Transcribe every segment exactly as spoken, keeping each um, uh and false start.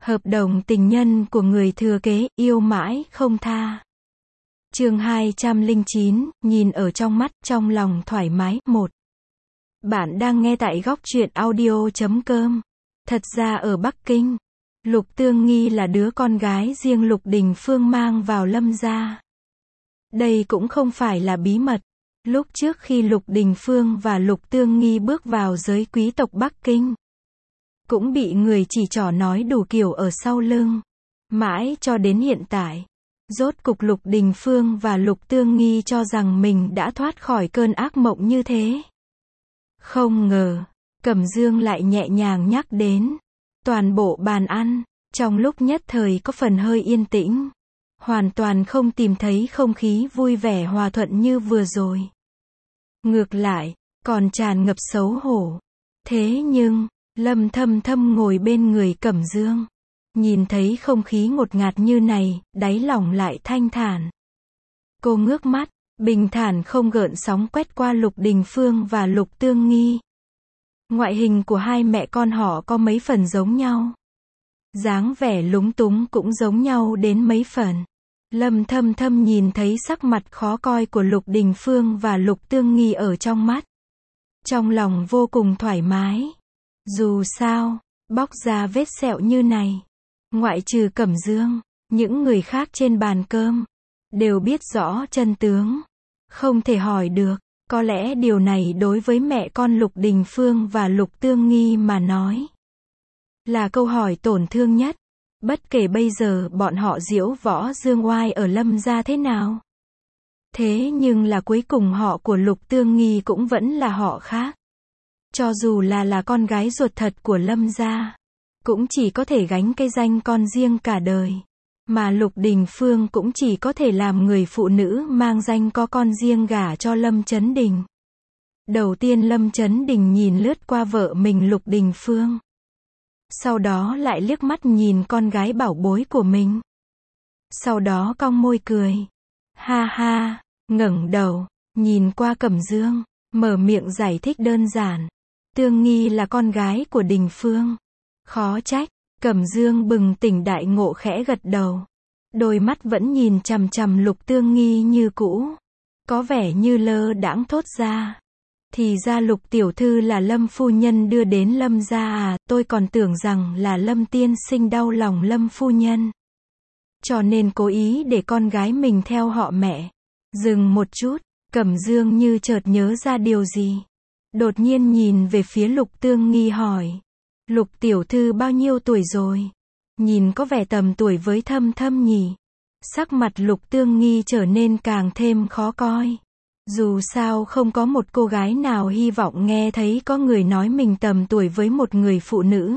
Hợp đồng tình nhân của người thừa kế, yêu mãi không tha. Chương hai trăm lẻ chín, nhìn ở trong mắt, trong lòng thoải mái. một. Bạn đang nghe tại góc truyện audio chấm com. Thật ra ở Bắc Kinh, Lục Tương Nghi là đứa con gái riêng Lục Đình Phương mang vào Lâm gia. Đây cũng không phải là bí mật. Lúc trước khi Lục Đình Phương và Lục Tương Nghi bước vào giới quý tộc Bắc Kinh, cũng bị người chỉ trỏ nói đủ kiểu ở sau lưng. Mãi cho đến hiện tại, rốt cục Lục Đình Phương và Lục Tương Nghi cho rằng mình đã thoát khỏi cơn ác mộng như thế. Không ngờ, Cẩm Dương lại nhẹ nhàng nhắc đến. Toàn bộ bàn ăn, trong lúc nhất thời có phần hơi yên tĩnh. Hoàn toàn không tìm thấy không khí vui vẻ hòa thuận như vừa rồi. Ngược lại, còn tràn ngập xấu hổ. Thế nhưng, Lâm Thâm Thâm ngồi bên người Cẩm Dương, nhìn thấy không khí ngột ngạt như này, đáy lòng lại thanh thản. Cô ngước mắt, bình thản không gợn sóng quét qua Lục Đình Phương và Lục Tương Nghi. Ngoại hình của hai mẹ con họ có mấy phần giống nhau. Dáng vẻ lúng túng cũng giống nhau đến mấy phần. Lâm Thâm Thâm nhìn thấy sắc mặt khó coi của Lục Đình Phương và Lục Tương Nghi ở trong mắt. Trong lòng vô cùng thoải mái. Dù sao, bóc ra vết sẹo như này, ngoại trừ Cẩm Dương, những người khác trên bàn cơm đều biết rõ chân tướng. Không thể hỏi được, có lẽ điều này đối với mẹ con Lục Đình Phương và Lục Tương Nghi mà nói là câu hỏi tổn thương nhất. Bất kể bây giờ bọn họ diễu võ dương oai ở Lâm gia thế nào. Thế nhưng là cuối cùng họ của Lục Tương Nghi cũng vẫn là họ khác. Cho dù là là con gái ruột thật của Lâm gia, cũng chỉ có thể gánh cái danh con riêng cả đời. Mà Lục Đình Phương cũng chỉ có thể làm người phụ nữ mang danh có con riêng gả cho Lâm Chấn Đình. Đầu tiên Lâm Chấn Đình nhìn lướt qua vợ mình Lục Đình Phương. Sau đó lại liếc mắt nhìn con gái bảo bối của mình. Sau đó cong môi cười. Ha ha, ngẩng đầu, nhìn qua Cẩm Dương, mở miệng giải thích đơn giản. Tương Nghi là con gái của Đình Phương. Khó trách, Cẩm Dương bừng tỉnh đại ngộ khẽ gật đầu. Đôi mắt vẫn nhìn chằm chằm Lục Tương Nghi như cũ. Có vẻ như lơ đãng thốt ra. Thì ra Lục tiểu thư là Lâm phu nhân đưa đến Lâm gia à, tôi còn tưởng rằng là Lâm tiên sinh đau lòng Lâm phu nhân. Cho nên cố ý để con gái mình theo họ mẹ. Dừng một chút, Cẩm Dương như chợt nhớ ra điều gì. Đột nhiên nhìn về phía Lục Tương Nghi hỏi. Lục tiểu thư bao nhiêu tuổi rồi? Nhìn có vẻ tầm tuổi với Thâm Thâm nhỉ? Sắc mặt Lục Tương Nghi trở nên càng thêm khó coi. Dù sao không có một cô gái nào hy vọng nghe thấy có người nói mình tầm tuổi với một người phụ nữ.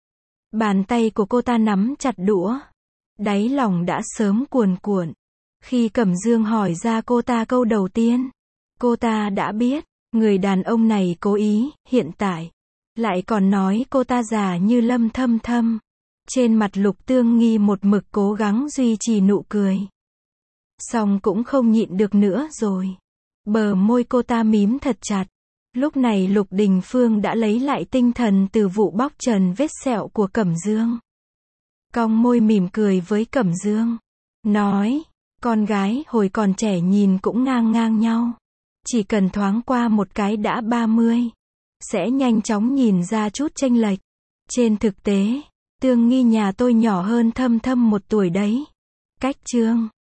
Bàn tay của cô ta nắm chặt đũa. Đáy lòng đã sớm cuồn cuộn. Khi Cẩm Dương hỏi ra cô ta câu đầu tiên, cô ta đã biết, người đàn ông này cố ý, hiện tại lại còn nói cô ta già như Lâm Thâm Thâm. Trên mặt Lục Tương Nghi một mực cố gắng duy trì nụ cười. Xong cũng không nhịn được nữa rồi. Bờ môi cô ta mím thật chặt. Lúc này Lục Đình Phương đã lấy lại tinh thần từ vụ bóc trần vết sẹo của Cẩm Dương. Cong môi mỉm cười với Cẩm Dương. Nói, con gái hồi còn trẻ nhìn cũng ngang ngang nhau. Chỉ cần thoáng qua một cái đã ba mươi. Sẽ nhanh chóng nhìn ra chút chênh lệch. Trên thực tế, Tương Nghi nhà tôi nhỏ hơn Thâm Thâm một tuổi đấy. Cách Trương,